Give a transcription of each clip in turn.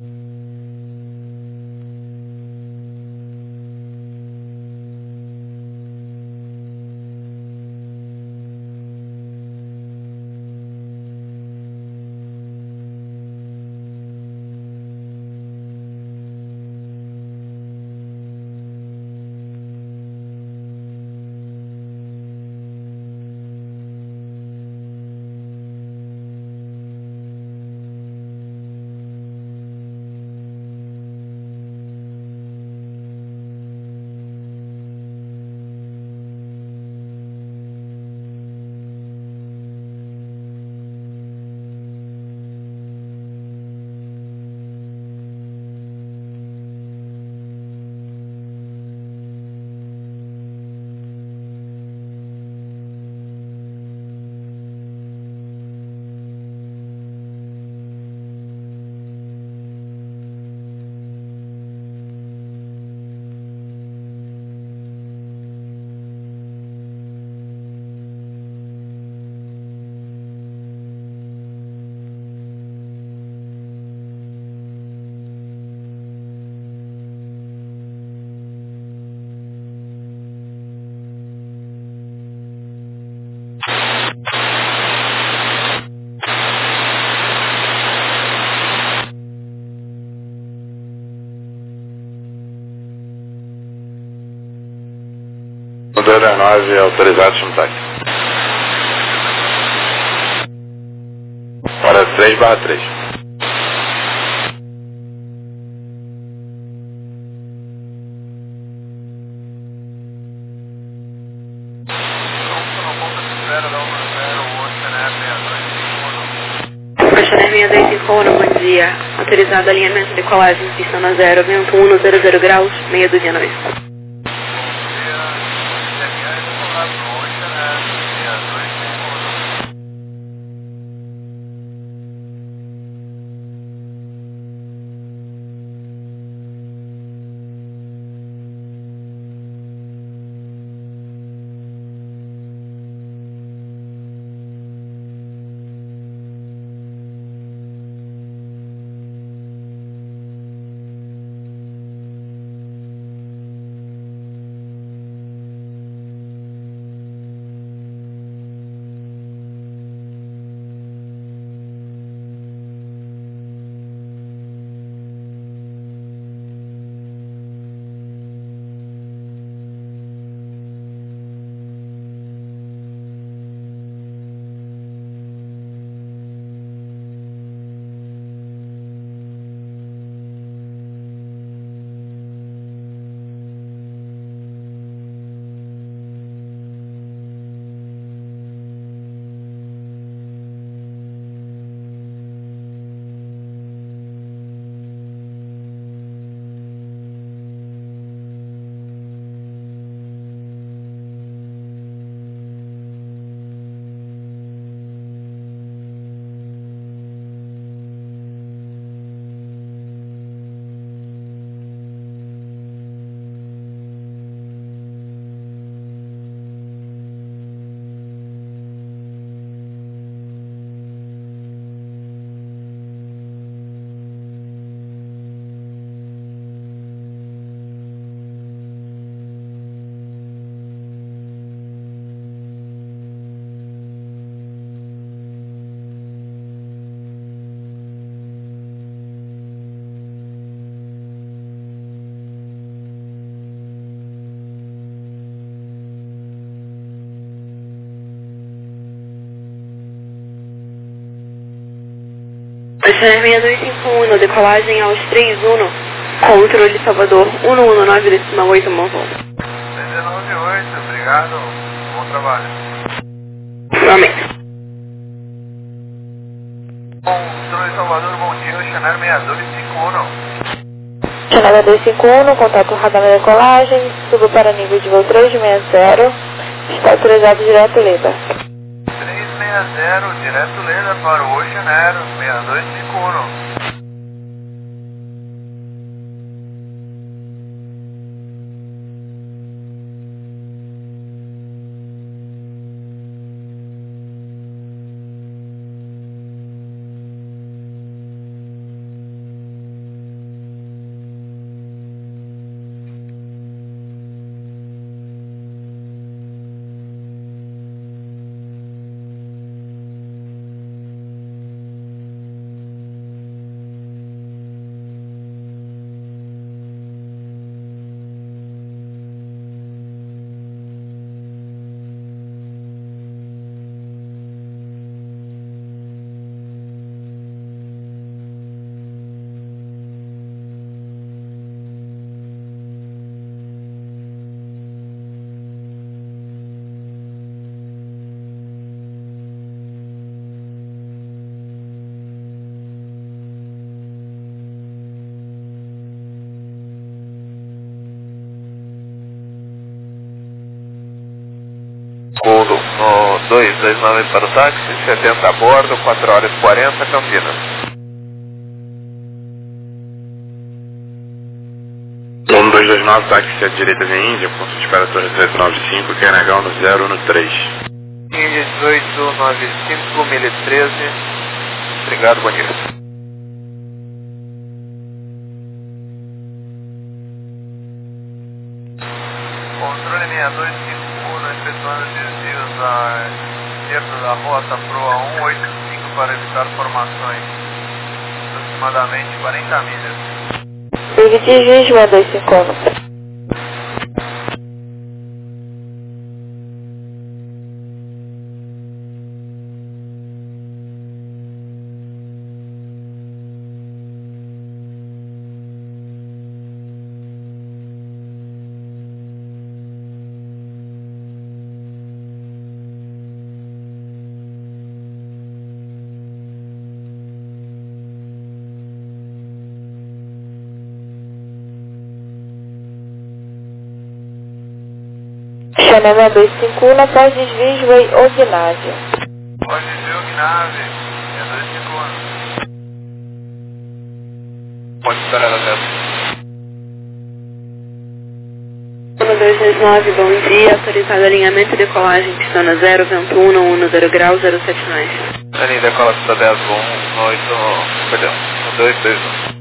Bandeira 9, autorizado Chumtac. Hora 3/3. Oceaner 6251, bom dia. Autorizado alinhamento de colagem, pista na 0, vento 100 graus, meia do dia 9. Oceaner 6251, decolagem aos 31, controle Salvador 119,8, Monvão. 198, obrigado, bom trabalho. Igualmente. Controle Salvador, bom dia, Oceaner 6251. Oceaner 251, contato radar na decolagem, suba para nível de voo 360, está autorizado direto Leda. 360, direto Leda para o Oceaner 6251. Golo no 229 para o táxi, 70 a bordo, 4h40, Campinas. 1229, táxi à direita vem Índia, ponto de espera Torre 1895, QNH 1013. Índia 1895, 1013. Obrigado, bom dia. Controle 6251, efetuando desvios à esquerda da rota Proa 185 para evitar formações. Aproximadamente 40 milhas. Dividir 6251. Xanana 251 após desvio Way Ognásia. Pode desvio Gnave, 251. Pode esperar até. 1229, bom dia. Autorizado alinhamento e decolagem, pistona 0, vento 1, 10 graus, 079. Aninha, decola pista 10, 8, perdão, 221.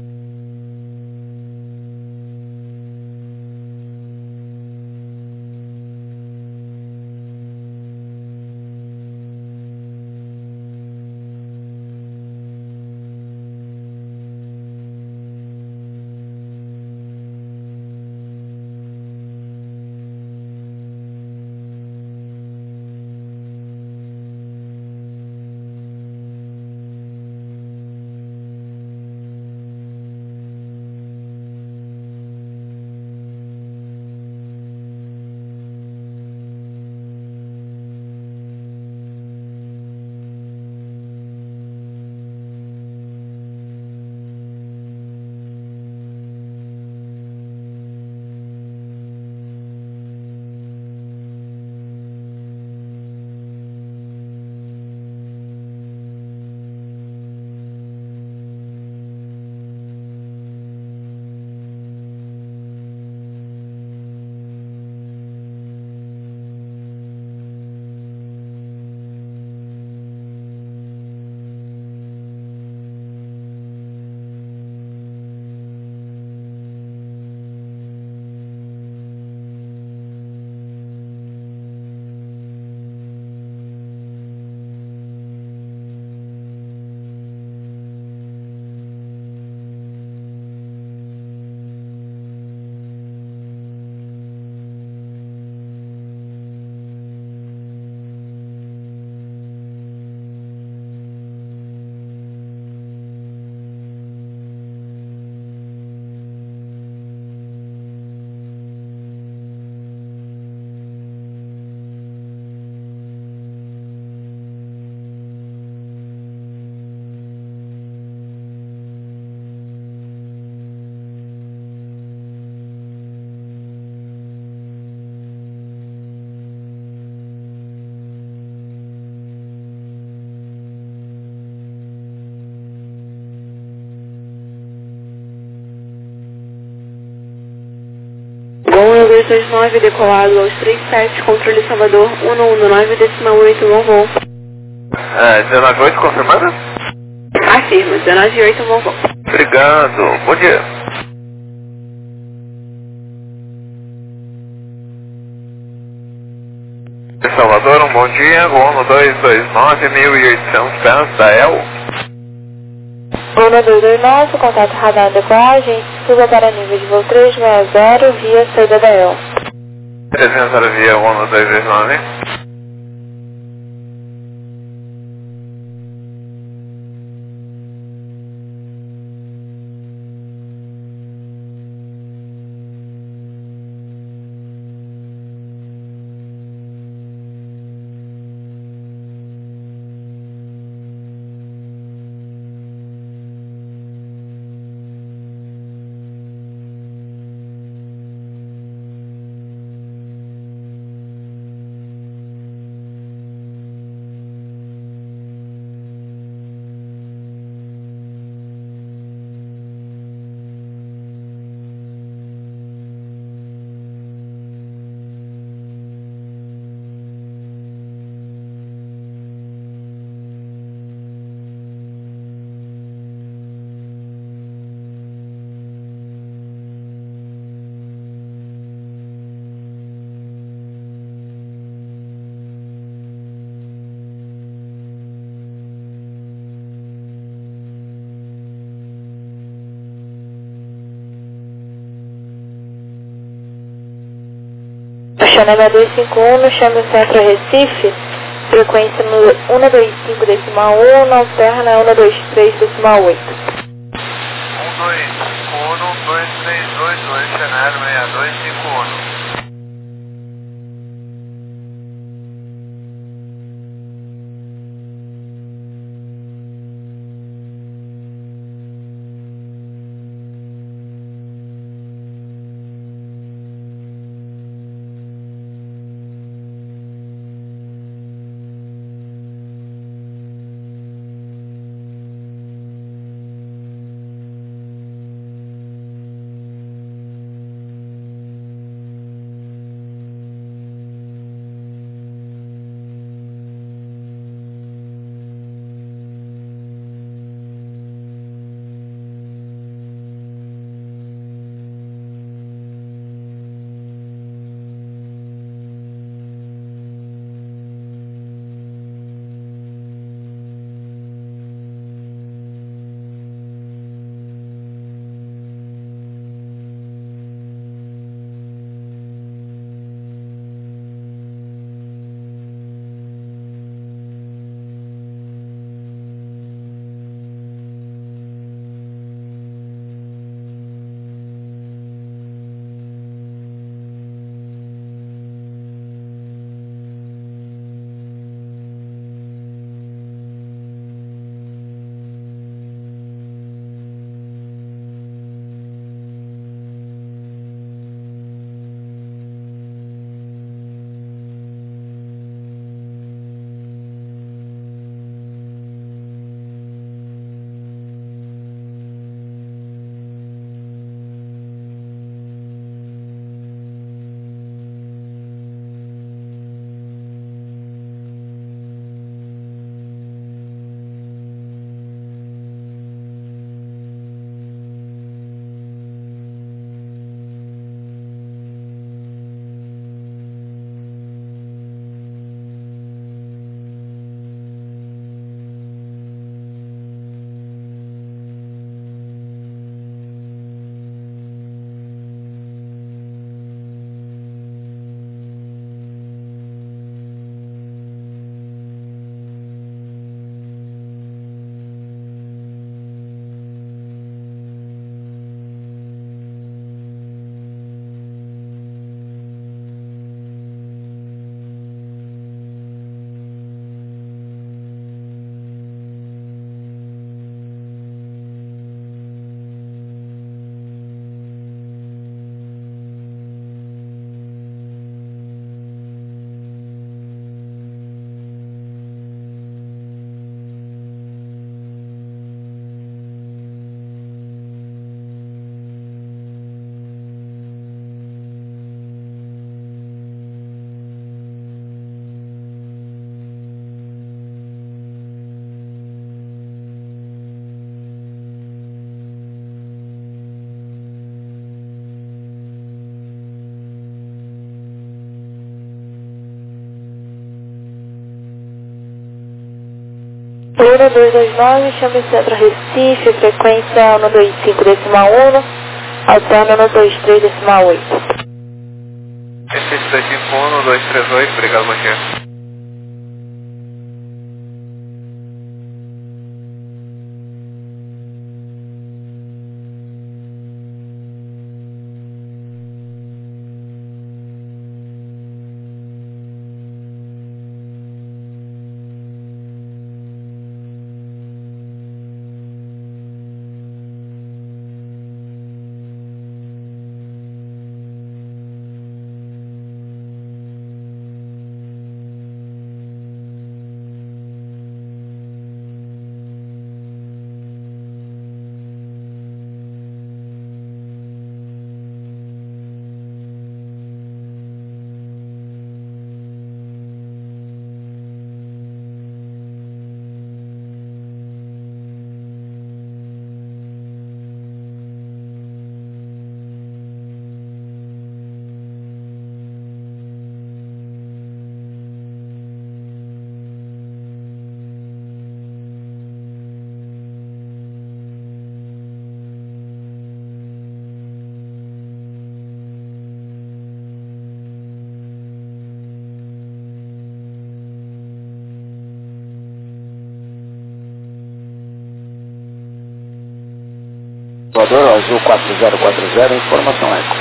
Gol 229, decolado aos 37, controle Salvador 119,8, bom voo. 198 confirmada? Afirmo, 198, bom voo. Obrigado, bom dia. Salvador, um bom dia, voo no 229, 1.800 pés da EL. Golo 229, contato radar decolagem, suba para nível de voo 360 via saída da EL. 300 via voo no 229. Chanela 251, chame o centro Recife, frequência no 125 decimal 1, alterna 123 decimal 8. 1251232, cenário 6251. Luna 229, chame o centro Recife, frequência 125 decimal 1, alterna 123 decimal 8. Recife 251, 238, obrigado, bom dia. Salvador, Azul 4040, informação eco.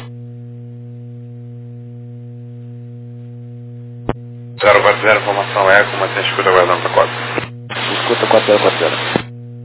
040, informação eco, mantém a escuta aguardando para 4. Escuta 4040.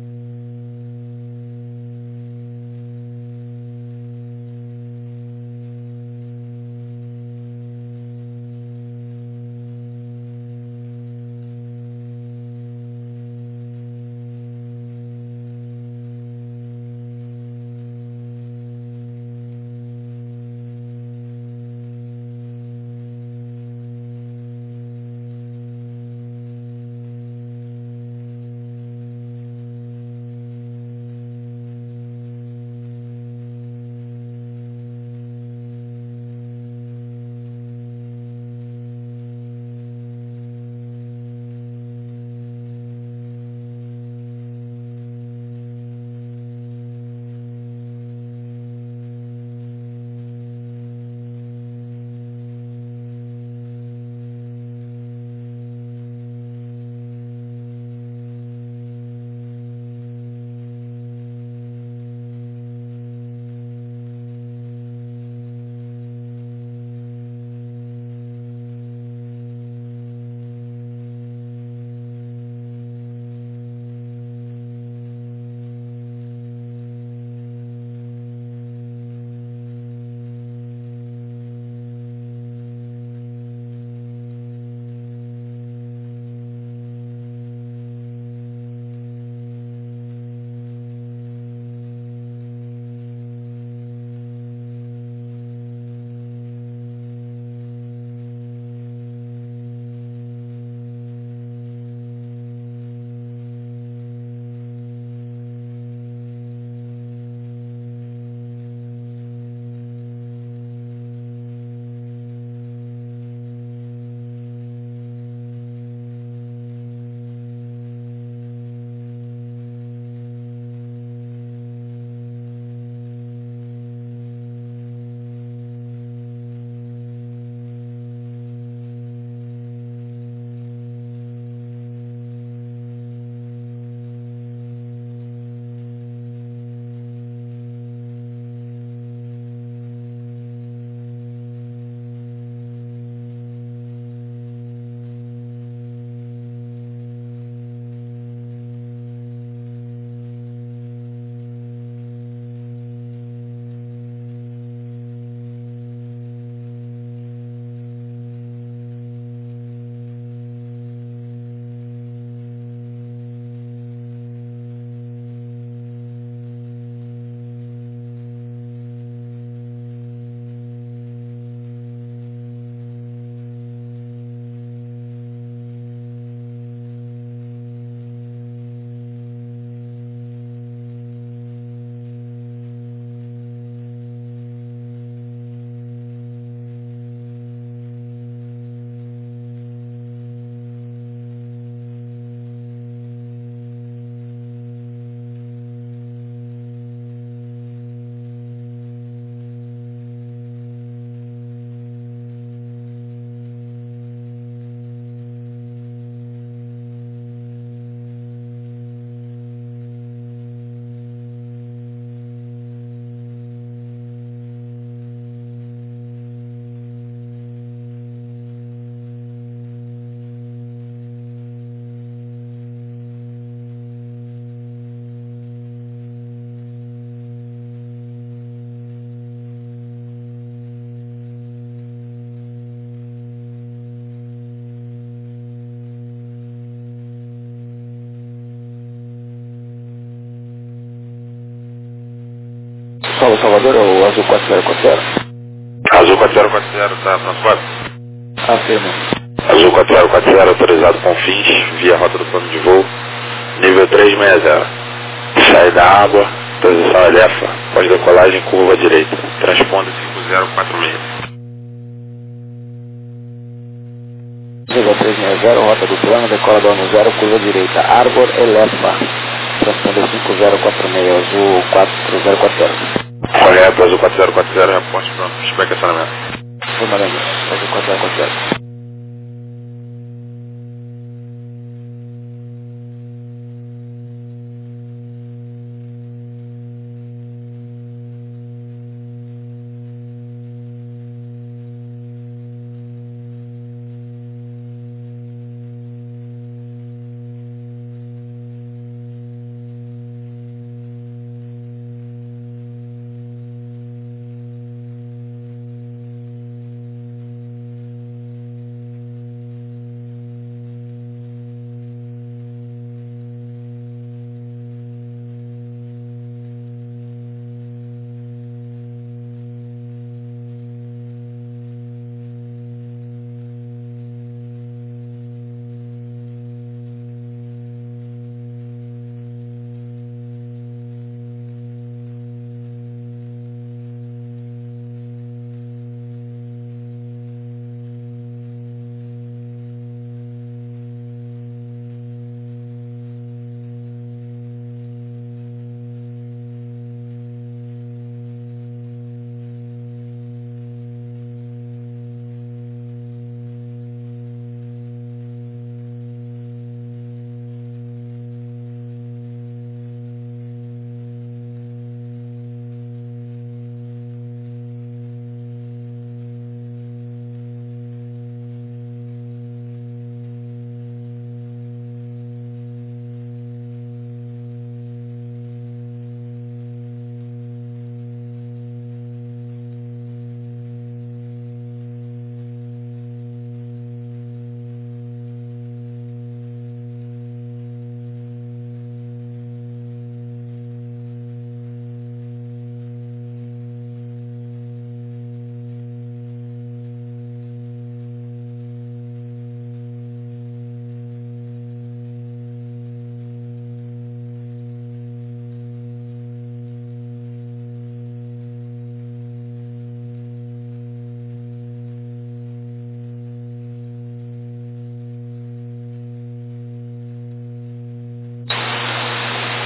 Salvador, o Azul 4040. Azul 4040, está transporte? Afirma. Azul 4040, autorizado com fins, via rota do plano de voo, nível 360. Saída água, posição Elefa, pós-decolagem, curva direita, transponder 5046. 0360, rota do plano, decola do ano 0, curva direita, Arbor Elefa, transponder 5046, Azul 4040. Correto, Azul 4040, reporte pronto, feedback acionamento. Formalmente, Azul 4040.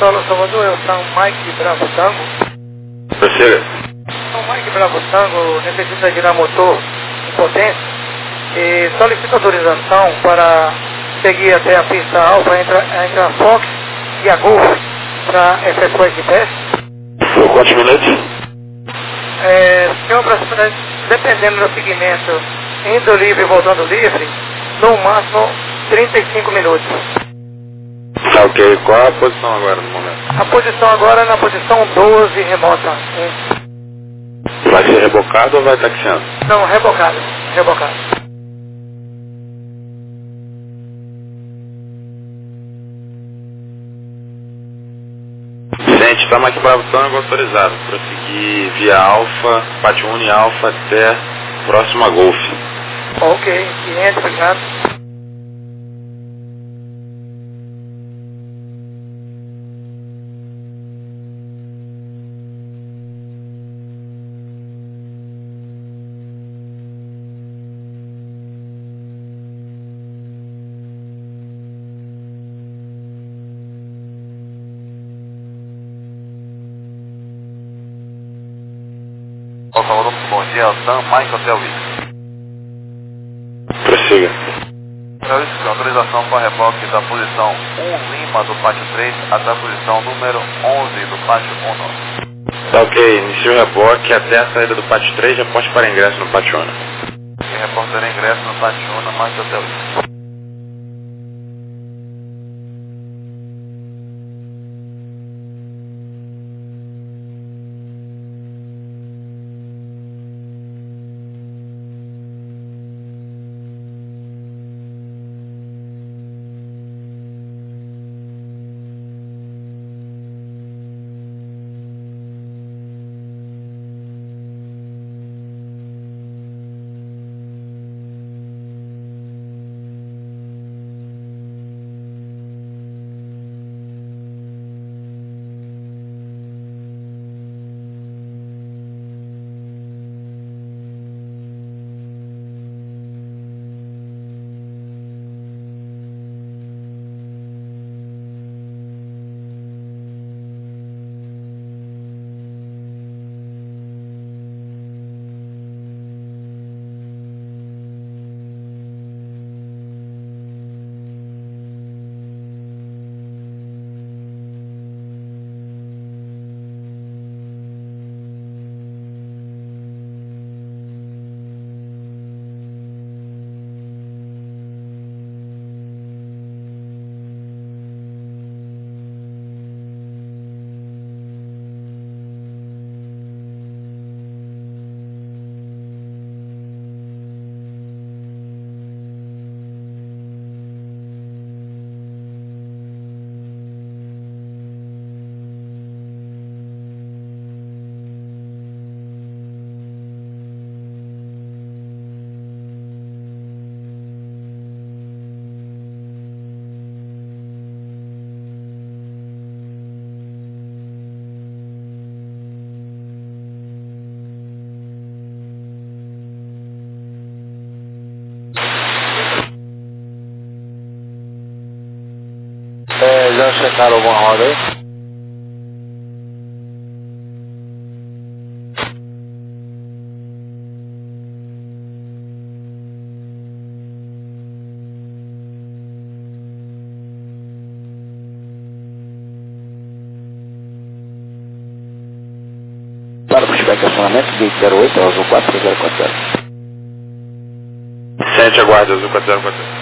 Solo Salvador, é o São Mike Bravo Tango. Prossiga. São Mike Bravo Tango necessita girar motor em potência e solicita autorização para seguir até a pista alfa entre a Fox e a Golf para efetuar esse teste. Por quantos minutos? Tem aproximadamente, dependendo do segmento, indo livre e voltando livre, no máximo 35 minutos. Tá ok. Qual é a posição agora no momento? A posição agora é na posição 12 remota. Vai ser rebocado ou vai taxiando? Não, rebocado. Gente, tá Mike Bravo Tango autorizado. Prosseguir via Alfa, Pátio Uni Alfa até próxima Golf. Ok, 500, obrigado. Salvador, bom dia, Sam Mike Hotel Wix. Prossiga. Hotel Wix, autorização para reboque da posição 1 Lima do pátio 3 até a posição número 11 do pátio 1. Tá ok. Inicia o reboque até a saída do Pátio 3 e aponte para ingresso no Pátio 1. E reportará ingresso no pátio 1 na Mike Hotel Wix. Já checaram alguma roda aí? Para o pushback acionamento, gate 08, azul 4040. Sente aguarde, azul 4040.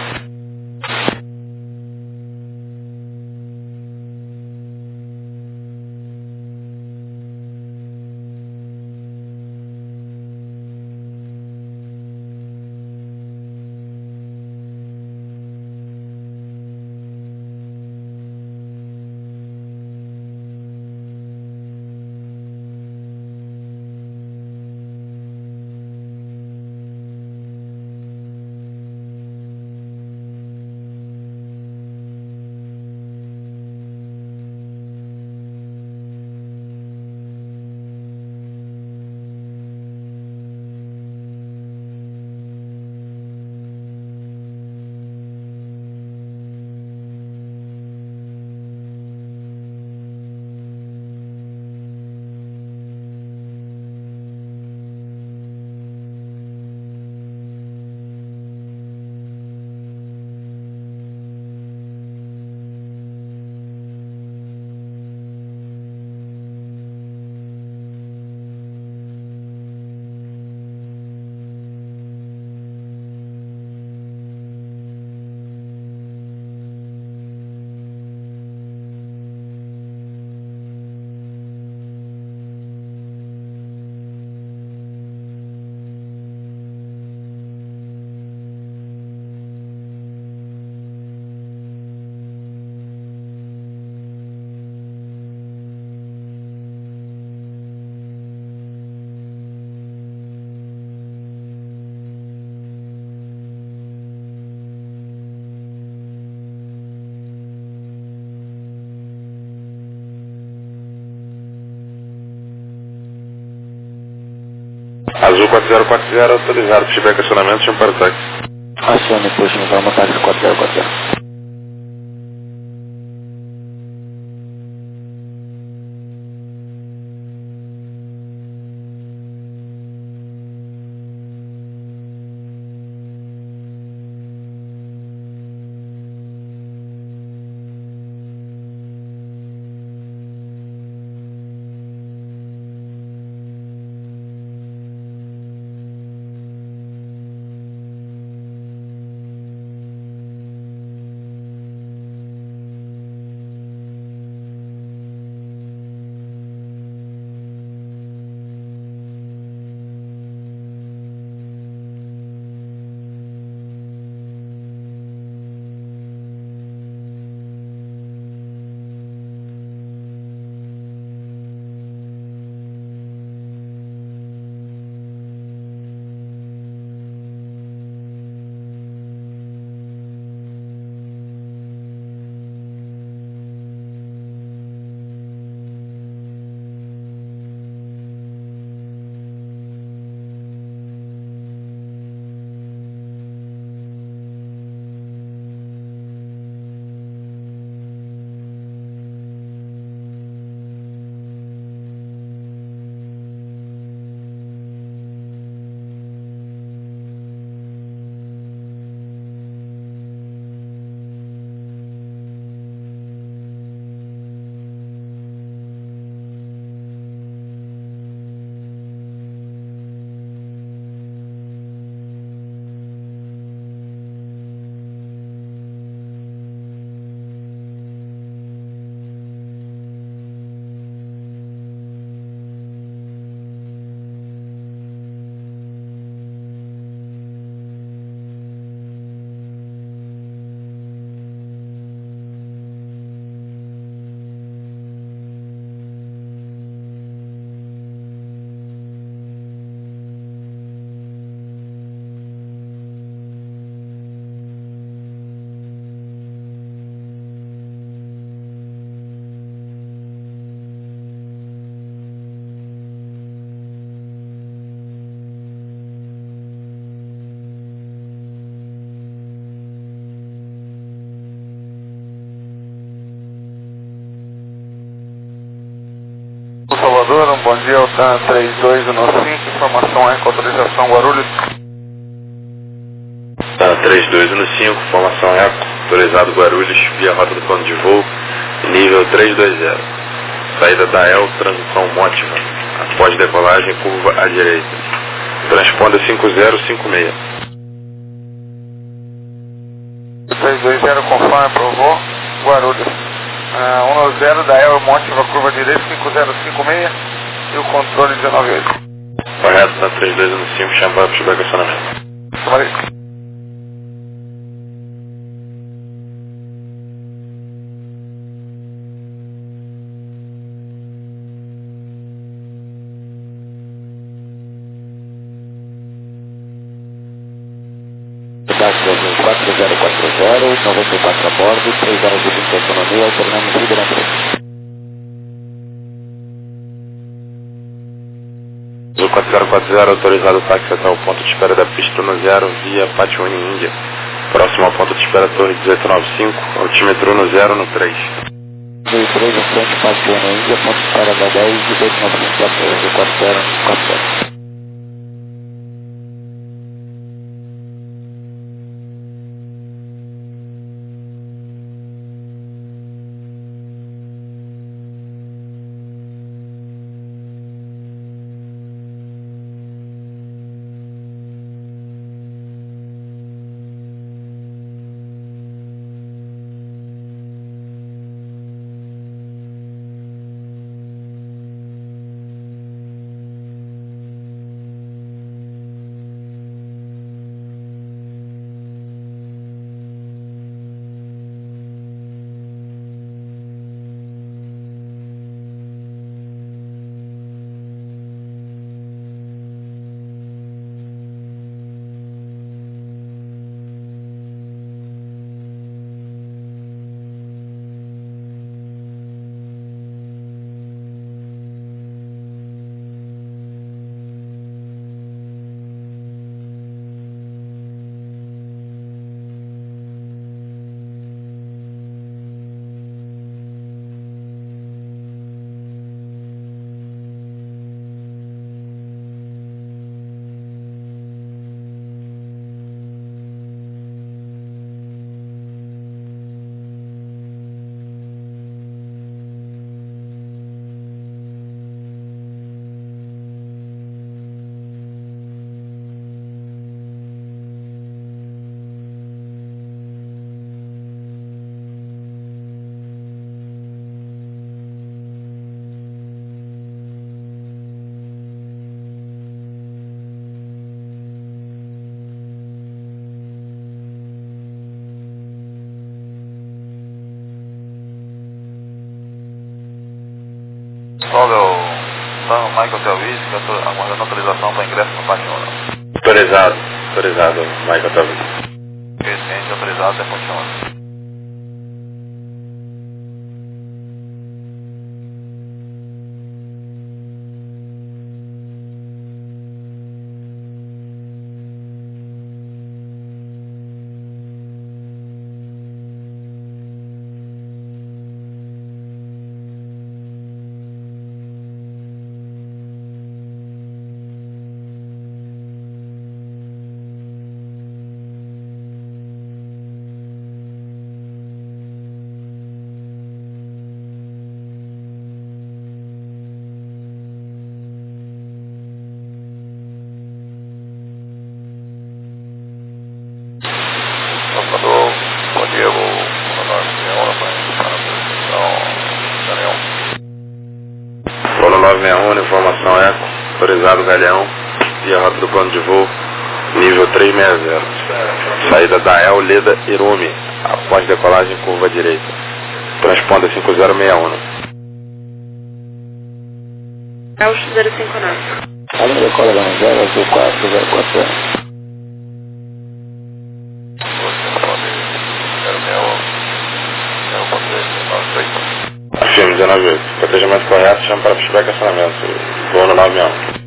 Azul 4040, autorizado. Se tiver questionamento, chama para o táxi. Acione, puxa, vamos táxi 4040. Salvador, bom dia, Altan 3215, informação é com autorização Guarulhos. 3215, formação Eco, autorizado Guarulhos, via rota do plano de voo, nível 320. Saída da EL, transição Mótima, após decolagem, curva à direita. Transponda 5056. 320 conforme aprovou, Guarulhos. 10 da EL, Mótima, curva à direita, 5056 e o controle 198. Correto, tá 3215, chama para o questionamento. Valeu. Táxi 4040, 94 a bordo, 3 horas de 20 de autonomia, alternamos Ribeirão Preto. Azul 4040, autorizado o táxi até o ponto de espera da pista no 0, via Patione, Índia. Próximo ao ponto de espera Torre 1895, altímetro no 0, no 3. 3 em frente, Patione, Índia, ponto de espera da 10, 1895, Azul 4040. Michael Telvis, aguardando autorização para ingresso no Pátio 1. Autorizado, Michael Telvis. Ciente, autorizado até Pátio 1. Salvador, bom dia, vou mandar minha hora para informação, Galeão. Polo 961, informação Eco, autorizado Galeão, via rota do plano de voo, nível 360. Saída da El Leda Irume, após decolagem curva direita. Transponda 5061. Graus 059. Além decola da 0, azul 4040. Afirme 198. Protegimento correto, chama para pushback acionamento. Voo no 961.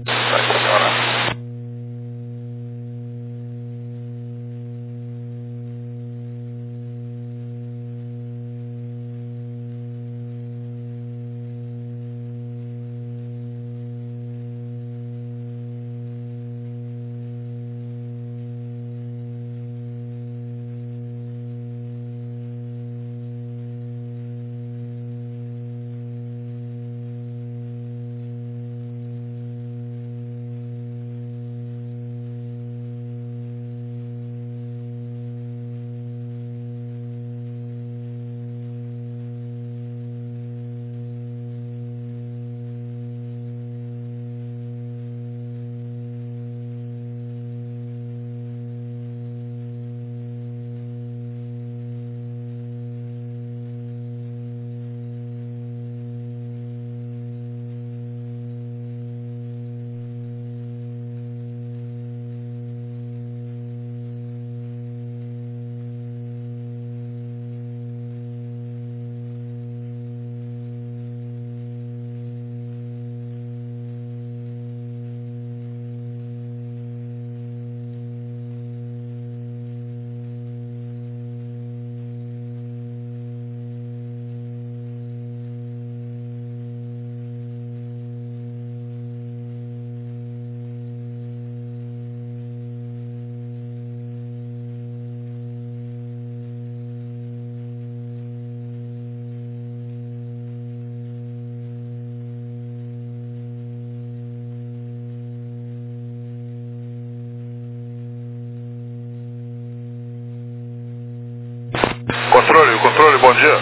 Controle, bom dia.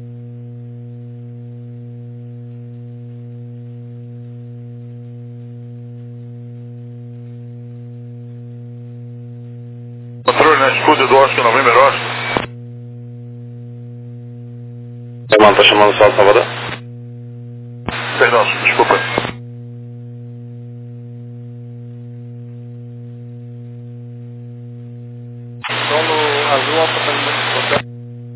Controle na escuta do Oscar November Oscar. Irmão, tá chamando o Salto Salvador? Perdão, desculpa. Solo azul, apartamento.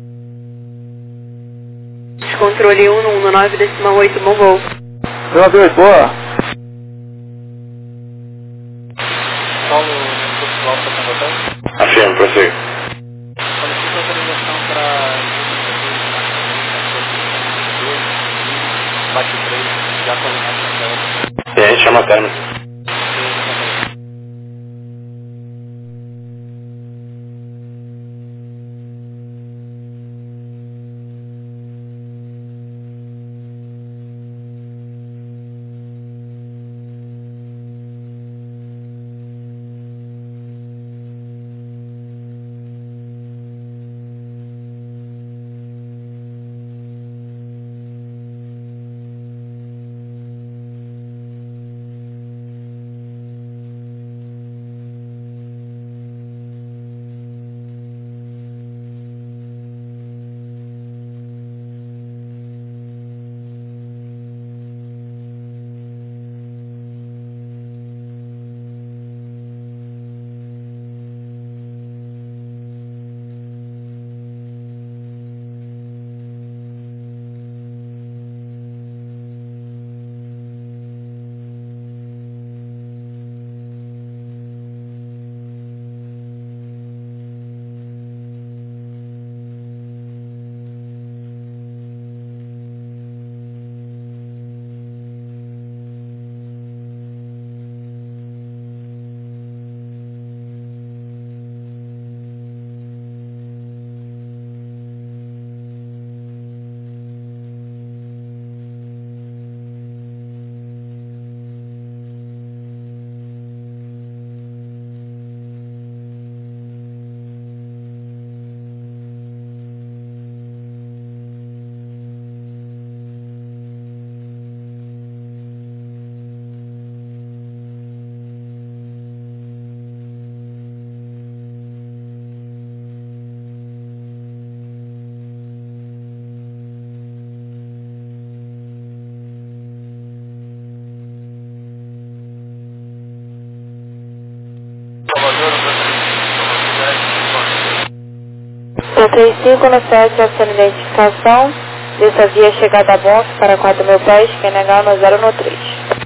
Controle 119,8, bom voo. 92, boa. Solo Portugal para São Paulo. Afirme, prossiga. Solicito autorização para bate 3, já coordenado. E a gente chama término. 135 no 7, ação identificação. Dessa via chegada a Bonfim para 4.000 pés, QNH no 0 no 3.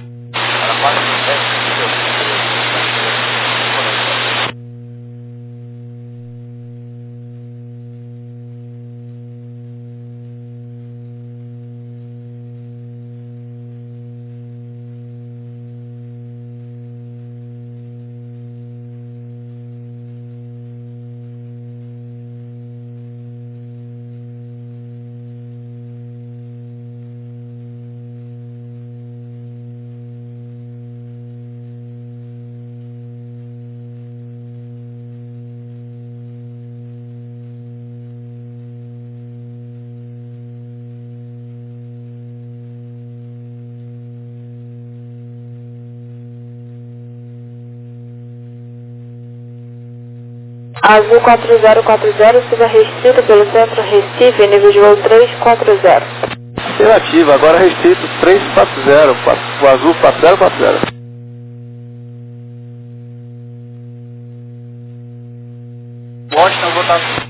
Azul 4040, suba restrito pelo centro Recife, nível de voo 340. Afirmativa, agora restrito 340, o azul 4040. Washington, voltado.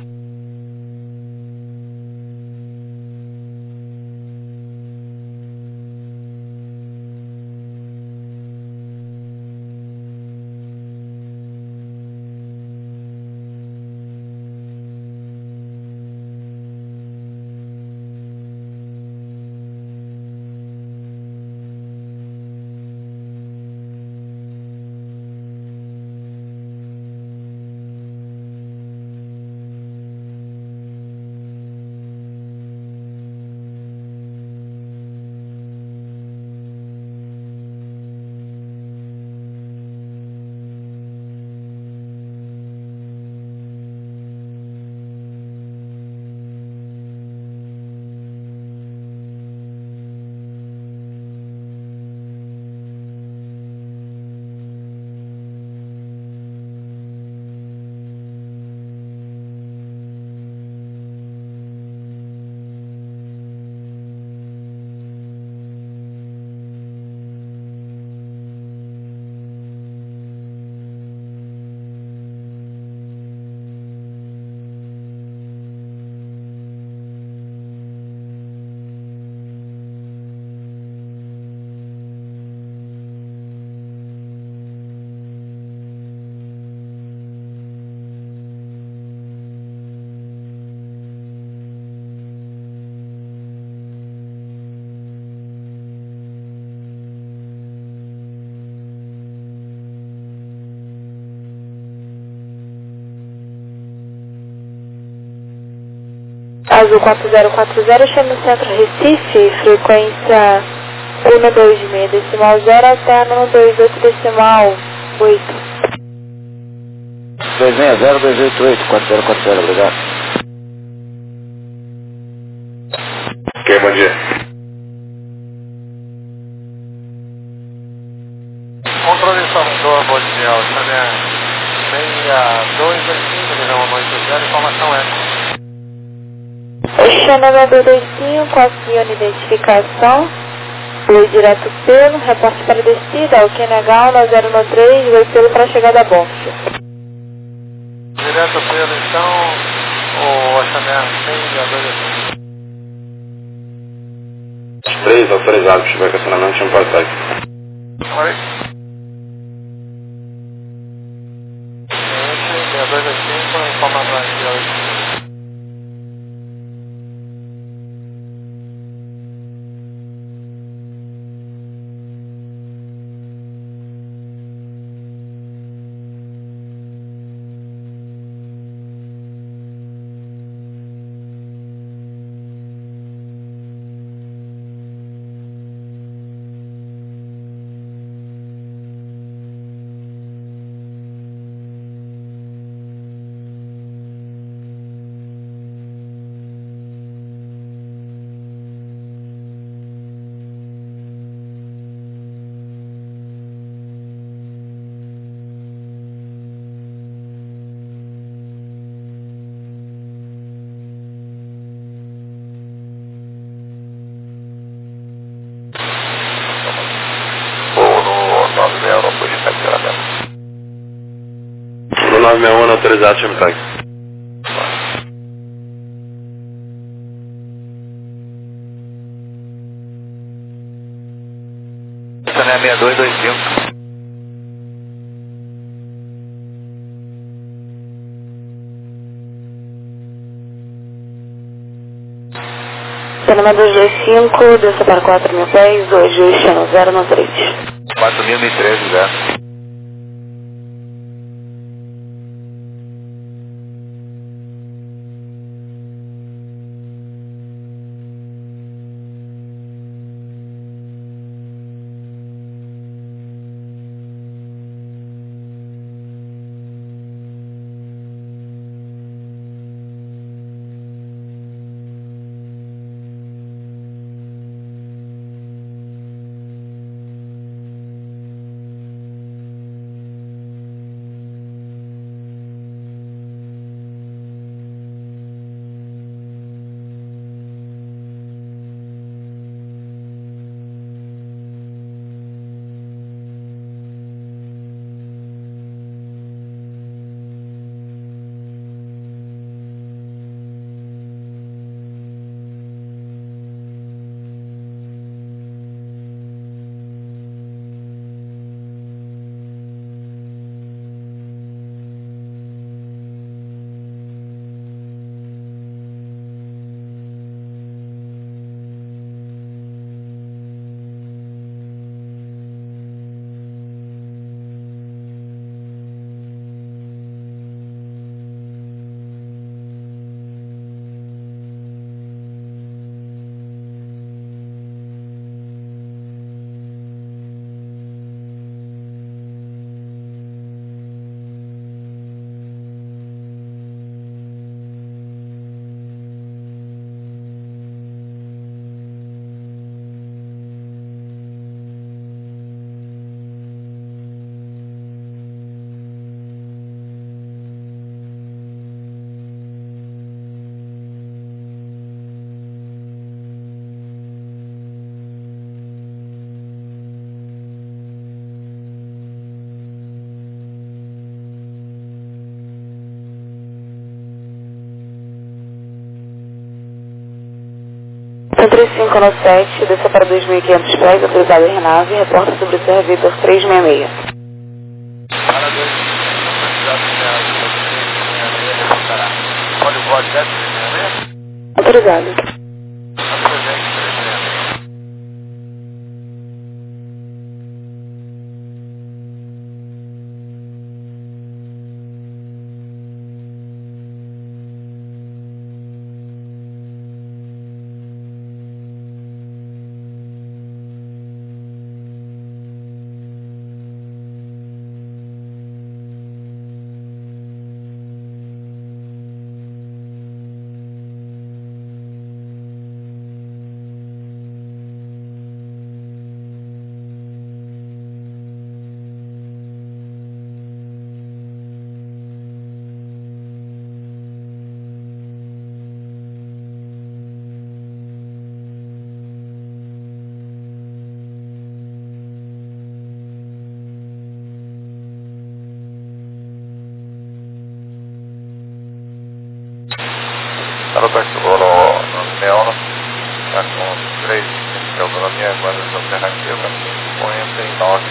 Azul 4040, chama o centro Recife, frequência 126 decimal 0 até 128 decimal 8. 260-288, 4040, obrigado. Ok, bom dia. Controle Salvador, bom dia, o Xané 6225, divisão 180, informação é. Xanana 225, auxiliando identificação, voo direto pelo, reporte para descida, o QNH no 013, voo pelo para chegada a Bonfim. Direto pelo, então, o Xané 6225. Os três autorizados para estiver estacionamento tinham passagem. Oi. 6225, informação aqui, No 961 autorizado, chama o táxi. 6225. Cinema 225, desça para 4.000 pés, 2 channel 0 no 3. 4.013, já. São 35 no 7, desça para 2.500 pés, autorizado em Renave, reporta sobre o Vitor 366. Para 2, reportará. Pode o código 766? Autorizado. Ela participou no Neono, está com 3 de autonomia, agora de alternativa, 59.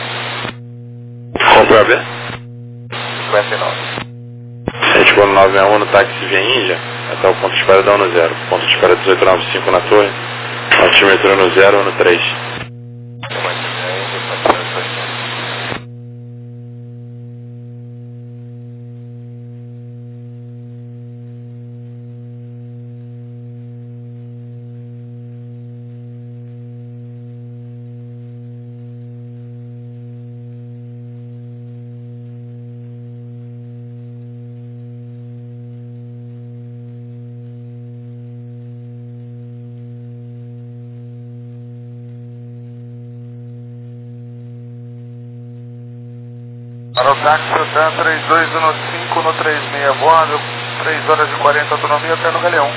Qual para ver? 59. 74961 no táxi via Índia, até o ponto de espera da 10. Ponto de espera 1895 na torre, altímetro no 0 no 3. Para o táxi, Sultan 3215 no 36, voando 3 horas e 40 autonomia até no Galeão.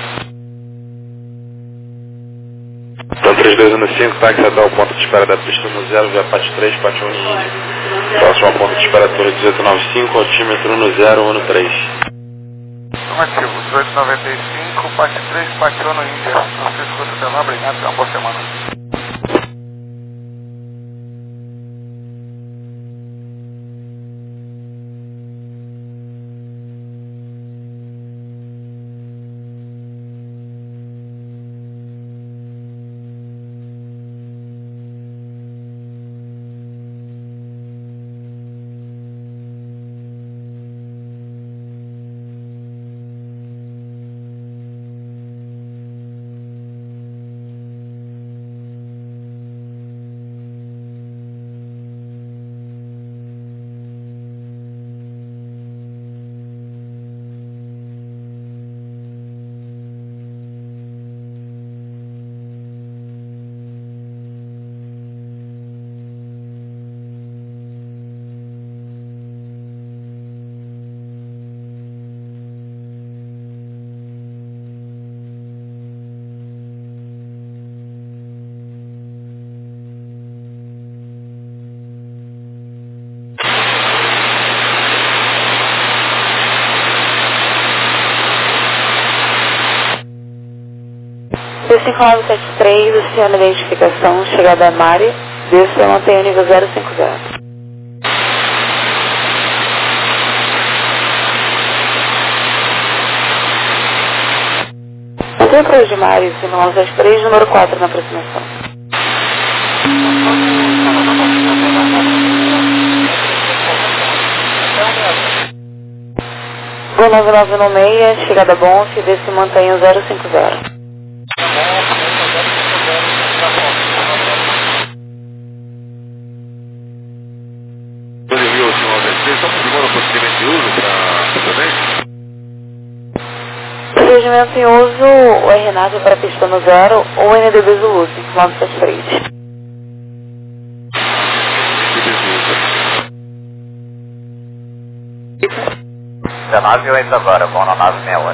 Então 3215, táxi até o ponto de espera da pista no 0, via parte 3, parte 1 em Índia. Próximo ao ponto de espera torre 1895, altímetro no 0 ou no 3. Afirmativo, 1895, parte 3, parte 1 no Índia. Francisco Sultan, obrigado, uma boa semana. 25973, oceano de identificação, chegada a Mari, desça e mantenha o nível 050. Centro de Mari, 5973, número 4 na aproximação. O 9996, chegada a Bonf, desça e mantenha o 050. Procedimento em uso, o RNAV para pista no 0 ou NDB Zulu, 5973. 19,8 agora, vão na 968.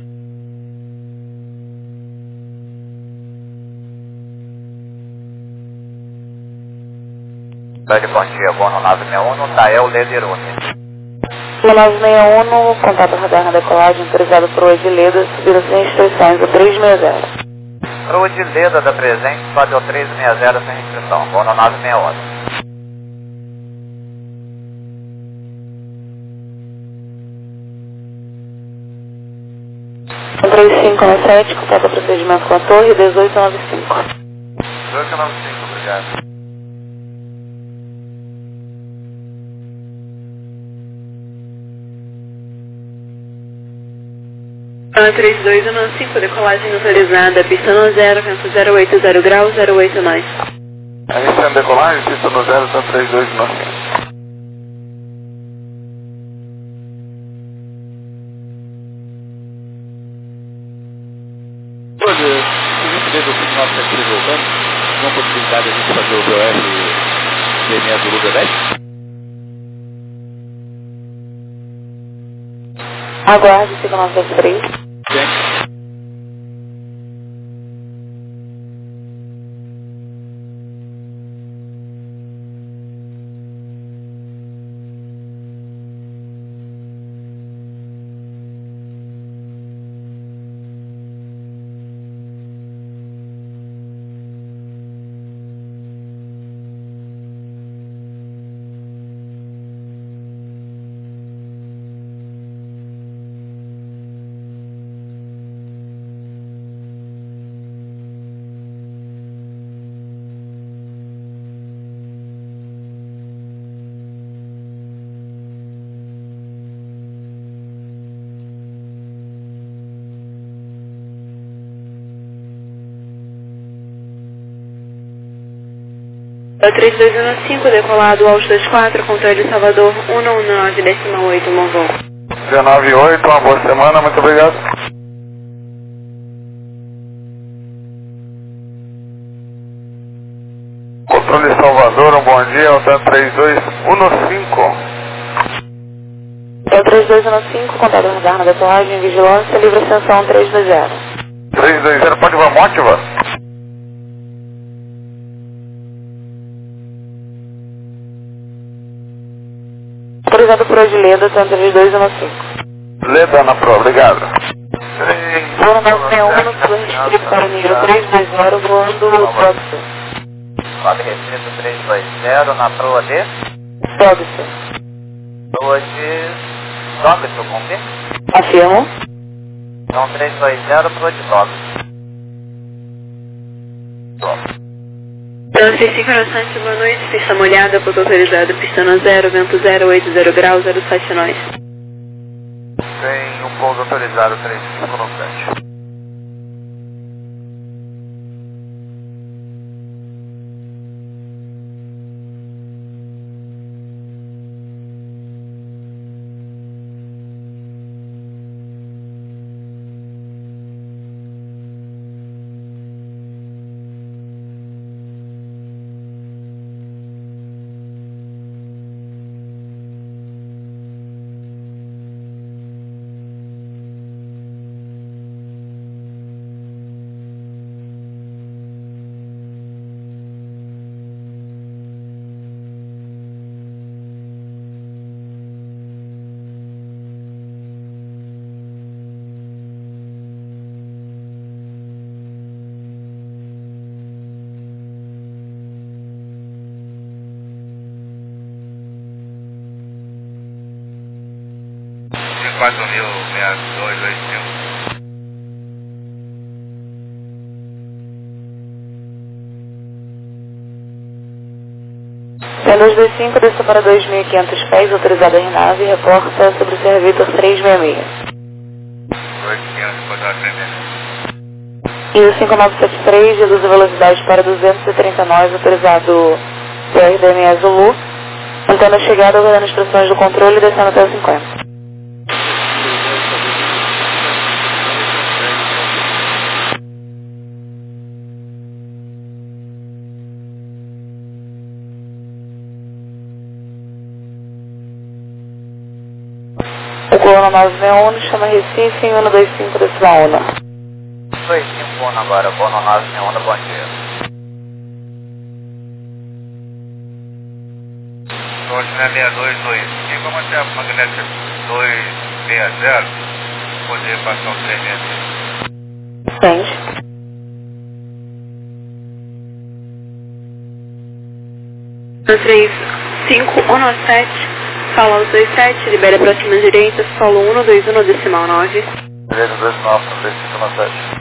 Bom dia, vou no 961, no Tael Lederune. 1961, contato radar na decolagem, autorizado por Odileda, subir as instruções, o 360. Para o Odileda da presente, pode o 360 sem inscrição, vou no 961. 3597, contato procedimento com a torre, 1895. 1895, obrigado. A 3215, decolagem autorizada, pista no 0, vento 080 graus, 08 nós. Iniciando decolagem, pista no 0, tá 3295. Olha, por gentileza, o nosso aqui voltando, tem uma possibilidade de a gente fazer o BOR PME do Luga 10? Aguarde, 5973. Sim. A 3215, decolado Alto 24, controle Salvador 119,8, bom voo. 198, uma boa semana, muito obrigado. Controle Salvador, um bom dia, Alta 3215. É o 3215, contato radar na decolagem, vigilância, livre ascensão 320. 320, pode voar Mótiva? Autorizado por Odileda, tanto 3215. Leda na prova, obrigado. Voo 961, no plano restrito para o nível 320, voando Dobson. Pode restrito 320 na proa de? Dobson. Proa de Dobson, com quê? Afirmo. Então 320, proa de Dobson. Francês Coraçante, boa noite, pista molhada, ponto autorizado, pista no 0, vento 080 graus, 07 nós. Tem um pouso autorizado 3597. 4.06225. P225 desceu para 2.500 pés, autorizado a RNAV, reporta sobre o Servitor 366. 2.500, pode atender. E o 5973 reduz a velocidade para 239, autorizado pelo RDME Zulu, mantendo a chegada, aguardando instruções do controle e descendo até o 50. O colono 961 chama Recife em 125 decimal 1. 251 agora, Bono 961, bom dia. Rotina 6225, vamos manter a magnética 260, poder passar o 360. Sente. No 3517, solo 127, libera a próxima direita, solo 121 decimal 9. Direito 29, 3517.